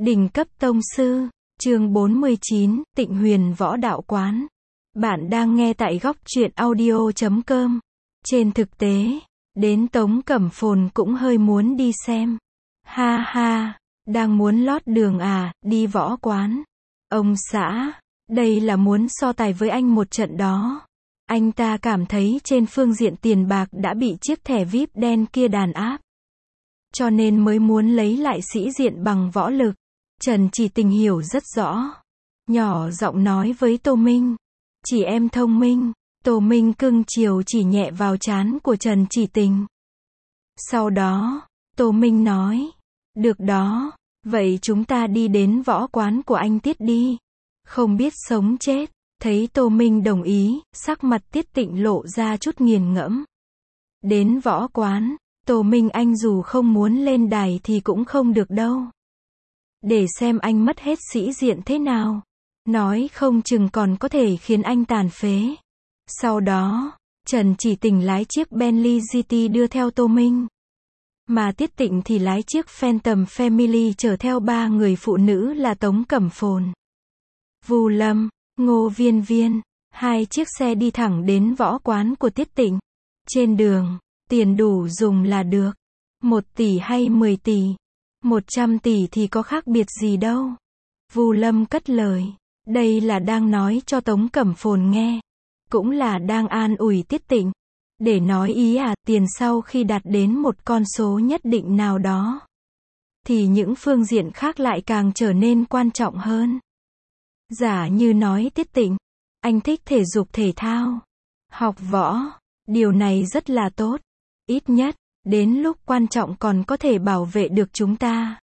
Đỉnh cấp tông sư, chương 49, Tịnh Huyền Võ Đạo Quán. Bạn đang nghe tại góc truyện audio.com. Trên thực tế, đến Tống Cẩm Phồn cũng hơi muốn đi xem. Ha ha, đang muốn lót đường à, đi võ quán. Ông xã, đây là muốn so tài với anh một trận đó. Anh ta cảm thấy trên phương diện tiền bạc đã bị chiếc thẻ VIP đen kia đàn áp. Cho nên mới muốn lấy lại sĩ diện bằng võ lực. Trần Chỉ Tình hiểu rất rõ. Nhỏ giọng nói với Tô Minh. Chỉ em thông minh. Tô Minh cưng chiều chỉ nhẹ vào trán của Trần Chỉ Tình. Sau đó, Tô Minh nói. Được đó, vậy chúng ta đi đến võ quán của anh Tiết đi. Không biết sống chết. Thấy Tô Minh đồng ý, sắc mặt Tiết Tịnh lộ ra chút nghiền ngẫm. Đến võ quán, Tô Minh anh dù không muốn lên đài thì cũng không được đâu. Để xem anh mất hết sĩ diện thế nào. Nói không chừng còn có thể khiến anh tàn phế. Sau đó, Trần Chỉ Tình lái chiếc Bentley GT đưa theo Tô Minh. Mà Tiết Tịnh thì lái chiếc Phantom Family chở theo ba người phụ nữ là Tống Cẩm Phồn, Vu Lâm, Ngô Viên Viên. Hai chiếc xe đi thẳng đến võ quán của Tiết Tịnh. Trên đường, tiền đủ dùng là được. 1 tỷ hay 10 tỷ? 100 tỷ thì có khác biệt gì đâu. Vu Lâm cất lời. Đây là đang nói cho Tống Cẩm Phồn nghe. Cũng là đang an ủi Tiết Tịnh. Để nói ý tiền sau khi đạt đến một con số nhất định nào đó, thì những phương diện khác lại càng trở nên quan trọng hơn. Giả như nói Tiết Tịnh, anh thích thể dục thể thao, học võ, điều này rất là tốt. Ít nhất, đến lúc quan trọng còn có thể bảo vệ được chúng ta.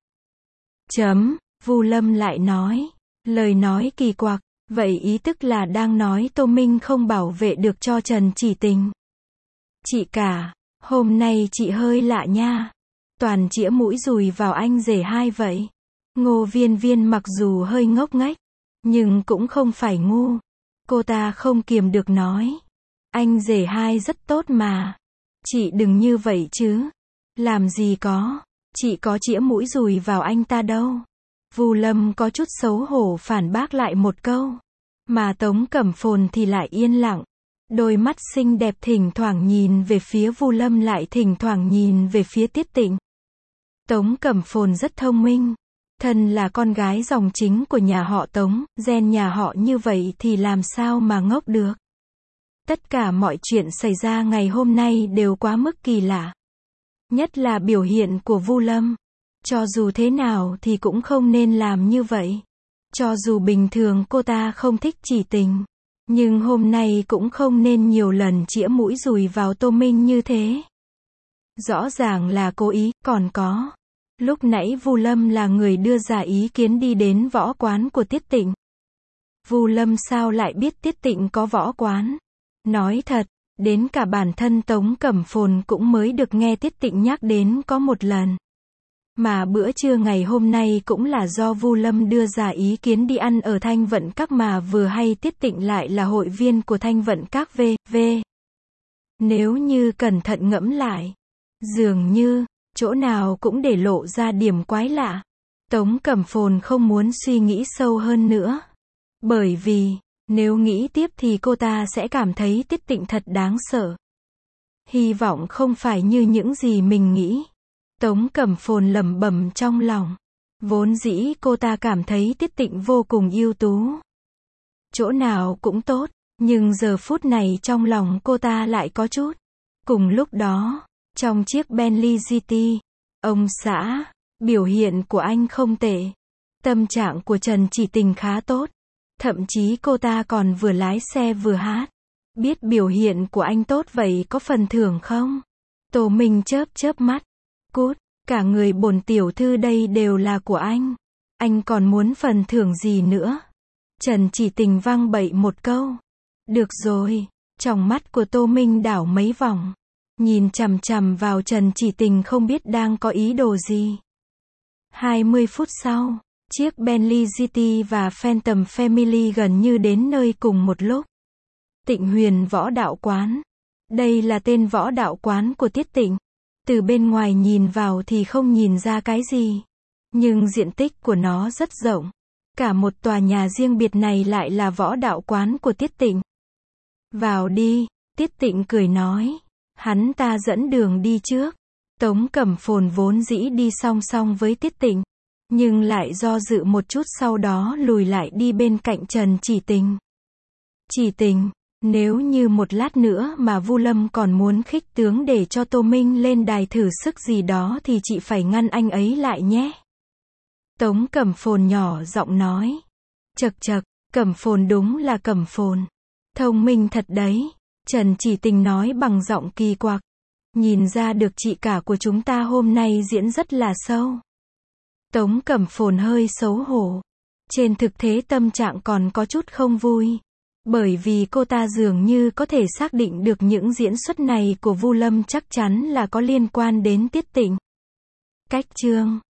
Vu Lâm lại nói. Lời nói kỳ quặc, vậy ý tức là đang nói Tô Minh không bảo vệ được cho Trần Chỉ Tình. Chị cả, hôm nay chị hơi lạ nha. Toàn chĩa mũi dùi vào anh rể hai vậy. Ngô Viên Viên mặc dù hơi ngốc nghếch, nhưng cũng không phải ngu. Cô ta không kiềm được nói. Anh rể hai rất tốt mà. Chị đừng như vậy chứ. Làm gì có. Chị có chĩa mũi dùi vào anh ta đâu. Vu Lâm có chút xấu hổ phản bác lại một câu. Mà Tống Cẩm Phồn thì lại yên lặng. Đôi mắt xinh đẹp thỉnh thoảng nhìn về phía Vu Lâm lại thỉnh thoảng nhìn về phía Tiết Tịnh. Tống Cẩm Phồn rất thông minh. Thân là con gái dòng chính của nhà họ Tống, gen nhà họ như vậy thì làm sao mà ngốc được. Tất cả mọi chuyện xảy ra ngày hôm nay đều quá mức kỳ lạ. Nhất là biểu hiện của Vu Lâm. Cho dù thế nào thì cũng không nên làm như vậy. Cho dù bình thường cô ta không thích Chỉ Tình, nhưng hôm nay cũng không nên nhiều lần chĩa mũi dùi vào Tô Minh như thế. Rõ ràng là cố ý, còn có. Lúc nãy Vu Lâm là người đưa ra ý kiến đi đến võ quán của Tiết Tịnh. Vu Lâm sao lại biết Tiết Tịnh có võ quán? Nói thật, đến cả bản thân Tống Cẩm Phồn cũng mới được nghe Tiết Tịnh nhắc đến có một lần. Mà bữa trưa ngày hôm nay cũng là do Vu Lâm đưa ra ý kiến đi ăn ở Thanh Vận Các mà vừa hay Tiết Tịnh lại là hội viên của Thanh Vận Các v.v. Nếu như cẩn thận ngẫm lại, dường như, chỗ nào cũng để lộ ra điểm quái lạ. Tống Cẩm Phồn không muốn suy nghĩ sâu hơn nữa. Bởi vì, nếu nghĩ tiếp thì cô ta sẽ cảm thấy Tiết Tịnh thật đáng sợ. Hy vọng không phải như những gì mình nghĩ. Tống Cẩm Phồn lẩm bẩm trong lòng. Vốn dĩ cô ta cảm thấy Tiết Tịnh vô cùng ưu tú. Chỗ nào cũng tốt, nhưng giờ phút này trong lòng cô ta lại có chút. Cùng lúc đó, trong chiếc Bentley GT, ông xã, biểu hiện của anh không tệ. Tâm trạng của Trần Chỉ Tình khá tốt. Thậm chí cô ta còn vừa lái xe vừa hát. Biết biểu hiện của anh tốt vậy có phần thưởng không? Tô Minh chớp chớp mắt. Cút, cả người bổn tiểu thư đây đều là của anh. Anh còn muốn phần thưởng gì nữa? Trần Chỉ Tình văng bậy một câu. Được rồi, trong mắt của Tô Minh đảo mấy vòng. Nhìn chằm chằm vào Trần Chỉ Tình không biết đang có ý đồ gì. 20 phút sau, chiếc Bentley GT và Phantom Family gần như đến nơi cùng một lúc. Tịnh Huyền Võ Đạo Quán. Đây là tên võ đạo quán của Tiết Tịnh. Từ bên ngoài nhìn vào thì không nhìn ra cái gì. Nhưng diện tích của nó rất rộng. Cả một tòa nhà riêng biệt này lại là võ đạo quán của Tiết Tịnh. Vào đi, Tiết Tịnh cười nói. Hắn ta dẫn đường đi trước. Tống Cẩm Phồn vốn dĩ đi song song với Tiết Tịnh, nhưng lại do dự một chút sau đó lùi lại đi bên cạnh Trần Chỉ Tình. Chỉ Tình, nếu như một lát nữa mà Vu Lâm còn muốn khích tướng để cho Tô Minh lên đài thử sức gì đó thì chị phải ngăn anh ấy lại nhé. Tống Cẩm Phồn nhỏ giọng nói. Chậc chậc, Cẩm Phồn đúng là Cẩm Phồn. Thông minh thật đấy. Trần Chỉ Tình nói bằng giọng kỳ quặc. Nhìn ra được chị cả của chúng ta hôm nay diễn rất là sâu. Tống Cẩm Phồn hơi xấu hổ. Trên thực tế tâm trạng còn có chút không vui. Bởi vì cô ta dường như có thể xác định được những diễn xuất này của Vu Lâm chắc chắn là có liên quan đến Tiết Tịnh. Cách chương